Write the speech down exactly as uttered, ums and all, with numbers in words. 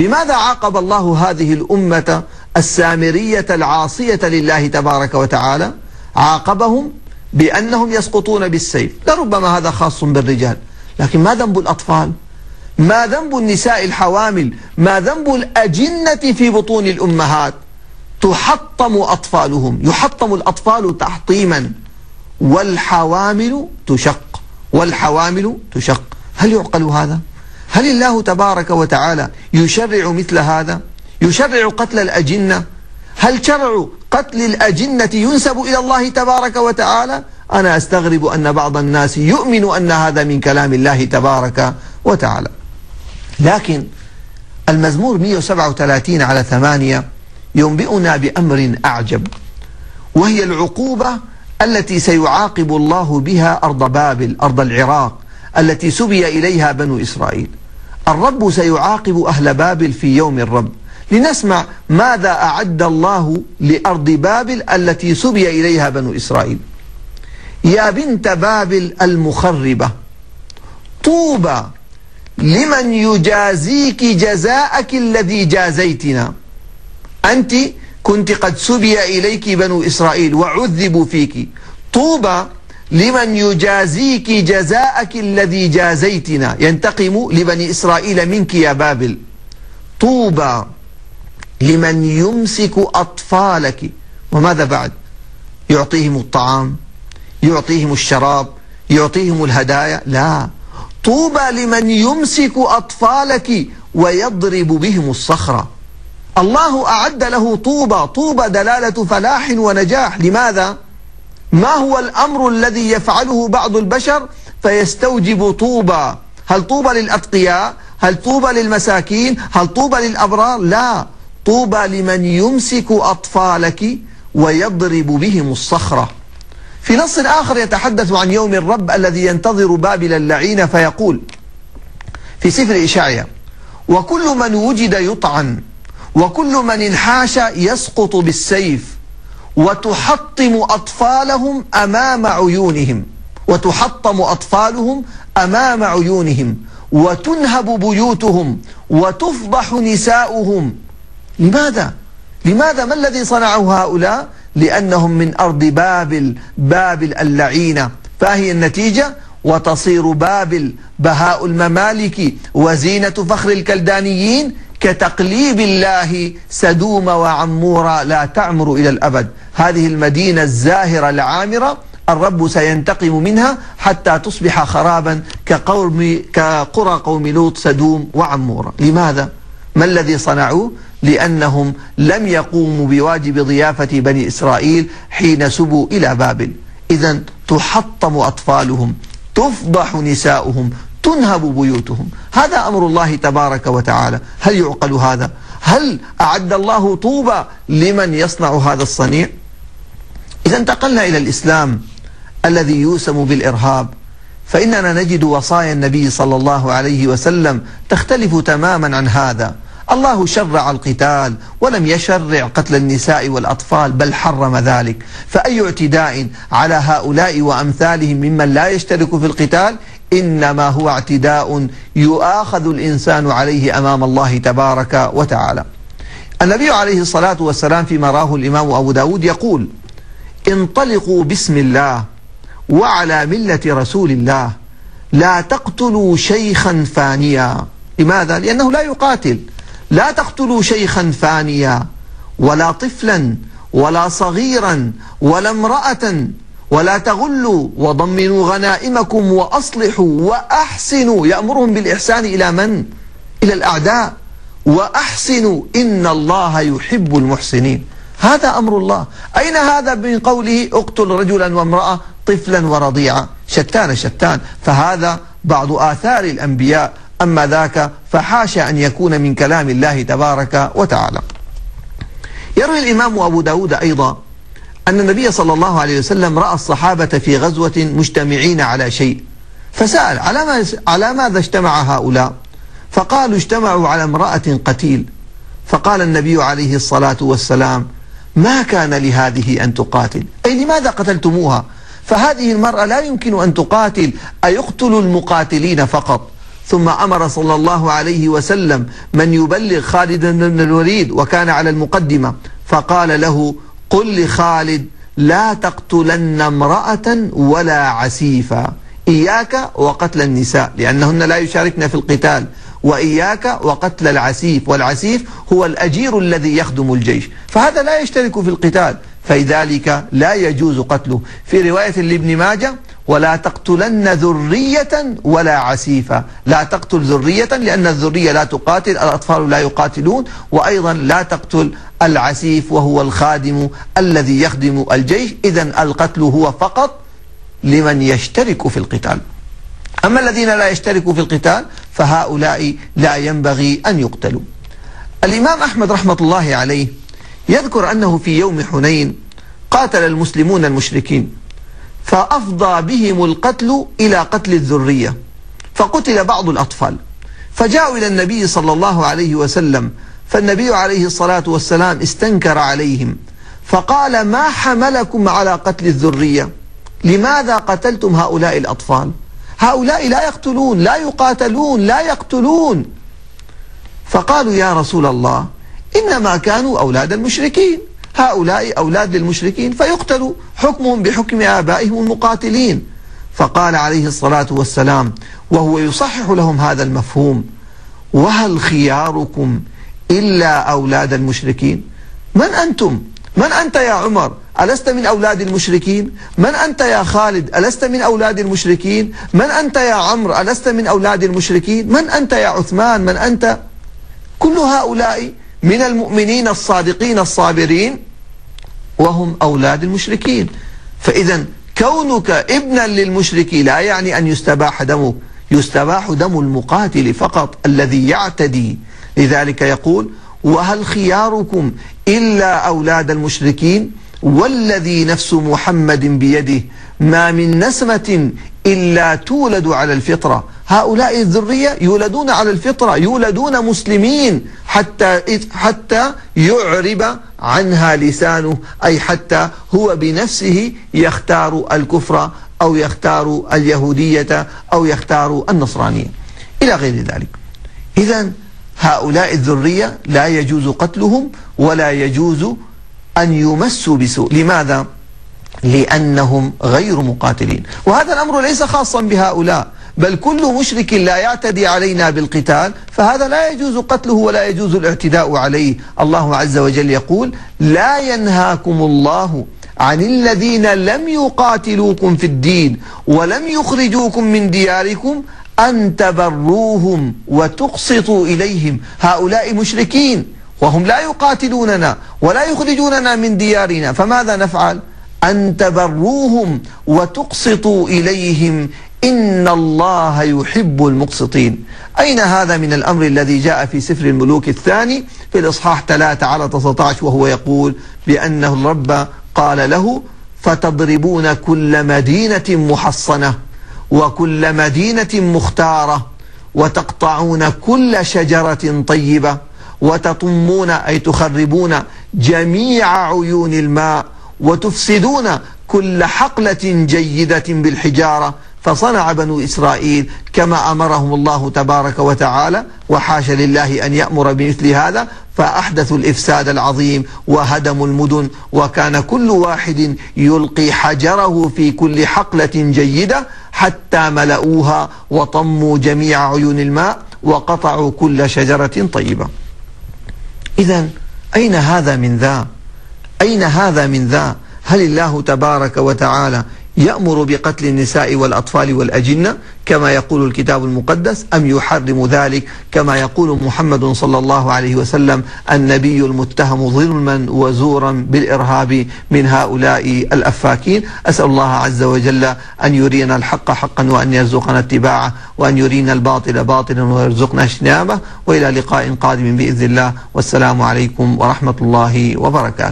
بماذا عاقب الله هذه الأمة السامرية العاصية لله تبارك وتعالى؟ عاقبهم بأنهم يسقطون بالسيف. لربما هذا خاص بالرجال، لكن ما ذنب الأطفال؟ ما ذنب النساء الحوامل؟ ما ذنب الأجنة في بطون الأمهات؟ تحطم أطفالهم، يحطم الأطفال تحطيما، والحوامل تشق، والحوامل تشق. هل يعقل هذا؟ هل الله تبارك وتعالى يشرع مثل هذا؟ يشرع قتل الأجنة؟ هل شرع قتل الأجنة ينسب إلى الله تبارك وتعالى؟ أنا أستغرب أن بعض الناس يؤمن أن هذا من كلام الله تبارك وتعالى. لكن المزمور مئة وسبعة وثلاثين على ثمانية ينبئنا بأمر أعجب، وهي العقوبة التي سيعاقب الله بها أرض بابل، أرض العراق التي سبي إليها بنو إسرائيل. الرب سيعاقب أهل بابل في يوم الرب. لنسمع ماذا أعد الله لأرض بابل التي سبي إليها بنو إسرائيل. يا بنت بابل المخربة، طوبى لمن يجازيك جزاءك الذي جازيتنا. أنت كنت قد سبي إليك بنو إسرائيل وعذبوا فيك، طوبى لمن يجازيك جزاءك الذي جازيتنا، ينتقم لبني إسرائيل منك يا بابل. طوبى لمن يمسك أطفالك، وماذا بعد؟ يعطيهم الطعام، يعطيهم الشراب، يعطيهم الهدايا؟ لا، طوبى لمن يمسك أطفالك ويضرب بهم الصخرة. الله أعد له طوبى، طوبى دلالة فلاح ونجاح. لماذا؟ ما هو الأمر الذي يفعله بعض البشر فيستوجب طوبى؟ هل طوبى للأتقياء؟ هل طوبى للمساكين؟ هل طوبى للأبرار؟ لا، طوبى لمن يمسك أطفالك ويضرب بهم الصخرة. في نص آخر يتحدث عن يوم الرب الذي ينتظر بابل اللعين، فيقول في سفر إشعياء: وكل من وجد يطعن، وكل من انحاش يسقط بالسيف، وتحطم أطفالهم أمام عيونهم، وتحطم أطفالهم أمام عيونهم، وتنهب بيوتهم، وتفضح نساؤهم. لماذا؟ لماذا؟ ما الذي صنعه هؤلاء؟ لأنهم من أرض بابل، بابل اللعينة. فهي النتيجة: وتصير بابل بهاء الممالك وزينة فخر الكلدانيين، كتقليب الله سدوم وعمورة لا تعمر إلى الأبد. هذه المدينة الزاهرة العامرة الرب سينتقم منها حتى تصبح خرابا كقوم كقرى قوم لوط سدوم وعمورة. لماذا؟ ما الذي صنعوه؟ لأنهم لم يقوموا بواجب ضيافة بني إسرائيل حين سبوا إلى بابل. إذا تحطم أطفالهم، تفضح نساؤهم، تنهب بيوتهم. هذا أمر الله تبارك وتعالى. هل يعقل هذا؟ هل أعد الله طوبى لمن يصنع هذا الصنيع؟ إذا انتقلنا إلى الإسلام الذي يوسم بالإرهاب، فإننا نجد وصايا النبي صلى الله عليه وسلم تختلف تماما عن هذا. الله شرع القتال ولم يشرع قتل النساء والأطفال، بل حرم ذلك. فأي اعتداء على هؤلاء وأمثالهم ممن لا يشترك في القتال إنما هو اعتداء يؤاخذ الإنسان عليه أمام الله تبارك وتعالى. النبي عليه الصلاة والسلام فيما راه الإمام أبو داود يقول: انطلقوا بسم الله وعلى ملة رسول الله، لا تقتلوا شيخا فانيا. لماذا؟ لأنه لا يقاتل. لا تقتلوا شيخا فانيا، ولا طفلا، ولا صغيرا، ولا امرأة، ولا تغلوا، وضمنوا غنائمكم، وأصلحوا وأحسنوا. يأمرهم بالإحسان إلى من؟ إلى الأعداء. وأحسنوا إن الله يحب المحسنين. هذا أمر الله. أين هذا من قوله اقتل رجلا وامرأة، طفلا ورضيعا؟ شتان شتان. فهذا بعض آثار الأنبياء، أما ذاك فحاشا أن يكون من كلام الله تبارك وتعالى. يروي الإمام أبو داود أيضا أن النبي صلى الله عليه وسلم رأى الصحابة في غزوة مجتمعين على شيء، فسأل: على, ما على ماذا اجتمع هؤلاء؟ فقالوا: اجتمعوا على امرأة قتيل. فقال النبي عليه الصلاة والسلام: ما كان لهذه أن تقاتل، أي لماذا قتلتموها؟ فهذه المرأة لا يمكن أن تقاتل، أيقتل المقاتلين فقط؟ ثم أمر صلى الله عليه وسلم من يبلغ خالد بن الوليد وكان على المقدمة، فقال له: قل لخالد لا تقتلن امرأة ولا عسيفا، إياك وقتل النساء لأنهن لا يشاركن في القتال، وإياك وقتل العسيف، والعسيف هو الأجير الذي يخدم الجيش، فهذا لا يشترك في القتال، فلذلك لا يجوز قتله. في رواية لابن ماجه: ولا تقتلن ذرية ولا عسيفا، لا تقتل ذرية لأن الذرية لا تقاتل، الأطفال لا يقاتلون، وأيضا لا تقتل العسيف وهو الخادم الذي يخدم الجيش. إذن القتل هو فقط لمن يشترك في القتال، أما الذين لا يشتركوا في القتال فهؤلاء لا ينبغي أن يقتلوا. الإمام أحمد رحمة الله عليه يذكر أنه في يوم حنين قاتل المسلمون المشركين، فأفضى بهم القتل إلى قتل الذرية، فقتل بعض الأطفال، فجاءوا إلى النبي صلى الله عليه وسلم، فالنبي عليه الصلاة والسلام استنكر عليهم فقال: ما حملكم على قتل الذرية؟ لماذا قتلتم هؤلاء الأطفال؟ هؤلاء لا يقتلون، لا يقاتلون، لا يقتلون. فقالوا: يا رسول الله، إنما كانوا أولاد المشركين، هؤلاء أولاد للمشركين فيقتلوا، حكمهم بحكم آبائهم المقاتلين. فقال عليه الصلاة والسلام وهو يصحح لهم هذا المفهوم: وهل خياركم إلا أولاد المشركين؟ من أنتم؟ من أنت يا عمر؟ ألست من أولاد المشركين؟ من أنت يا خالد؟ ألست من أولاد المشركين؟ من أنت يا عمرو؟ ألست من أولاد المشركين؟ من أنت يا عثمان؟ من أنت؟ كل هؤلاء من المؤمنين الصادقين الصابرين وهم أولاد المشركين. فإذا كونك ابنا للمشركين لا يعني أن يستباح دمك، يستباح دم المقاتل فقط الذي يعتدي. لذلك يقول: وهل خياركم إلا أولاد المشركين؟ والذي نفس محمد بيده ما من نسمة إلا تولد على الفطرة. هؤلاء الذرية يولدون على الفطرة، يولدون مسلمين حتى حتى يعرب عنها لسانه، أي حتى هو بنفسه يختار الكفر أو يختار اليهودية أو يختار النصرانية إلى غير ذلك. إذن هؤلاء الذرية لا يجوز قتلهم ولا يجوز أن يمسوا بسوء. لماذا؟ لأنهم غير مقاتلين، وهذا الأمر ليس خاصا بهؤلاء، بل كل مشرك لا يعتدي علينا بالقتال فهذا لا يجوز قتله ولا يجوز الاعتداء عليه. الله عز وجل يقول: لا ينهاكم الله عن الذين لم يقاتلوكم في الدين ولم يخرجوكم من دياركم أن تبروهم وتقسطوا إليهم. هؤلاء مشركين وهم لا يقاتلوننا ولا يخرجوننا من ديارنا، فماذا نفعل؟ أن تبروهم وتقسطوا إليهم إن الله يحب المقسطين. أين هذا من الأمر الذي جاء في سفر الملوك الثاني في الإصحاح ثلاثة على تسعة عشر وهو يقول بأنه الرب قال له: فتضربون كل مدينة محصنة وكل مدينة مختارة وتقطعون كل شجرة طيبة وتطمون أي تخربون جميع عيون الماء وتفسدون كل حقلة جيدة بالحجارة. فصنع بنو إسرائيل كما أمرهم الله تبارك وتعالى، وحاش لله أن يأمر بمثل هذا، فأحدثوا الإفساد العظيم وهدموا المدن، وكان كل واحد يلقي حجره في كل حقلة جيدة حتى ملؤوها وطموا جميع عيون الماء وقطعوا كل شجرة طيبة. إذن أين هذا من ذا؟ أين هذا من ذا؟ هل الله تبارك وتعالى يأمر بقتل النساء والأطفال والأجنة كما يقول الكتاب المقدس، أم يحرم ذلك كما يقول محمد صلى الله عليه وسلم النبي المتهم ظلما وزورا بالإرهاب من هؤلاء الأفاكين؟ أسأل الله عز وجل أن يرينا الحق حقا وأن يرزقنا اتباعه، وأن يرينا الباطل باطلا ويرزقنا اجتنابه، وإلى لقاء قادم بإذن الله، والسلام عليكم ورحمة الله وبركاته.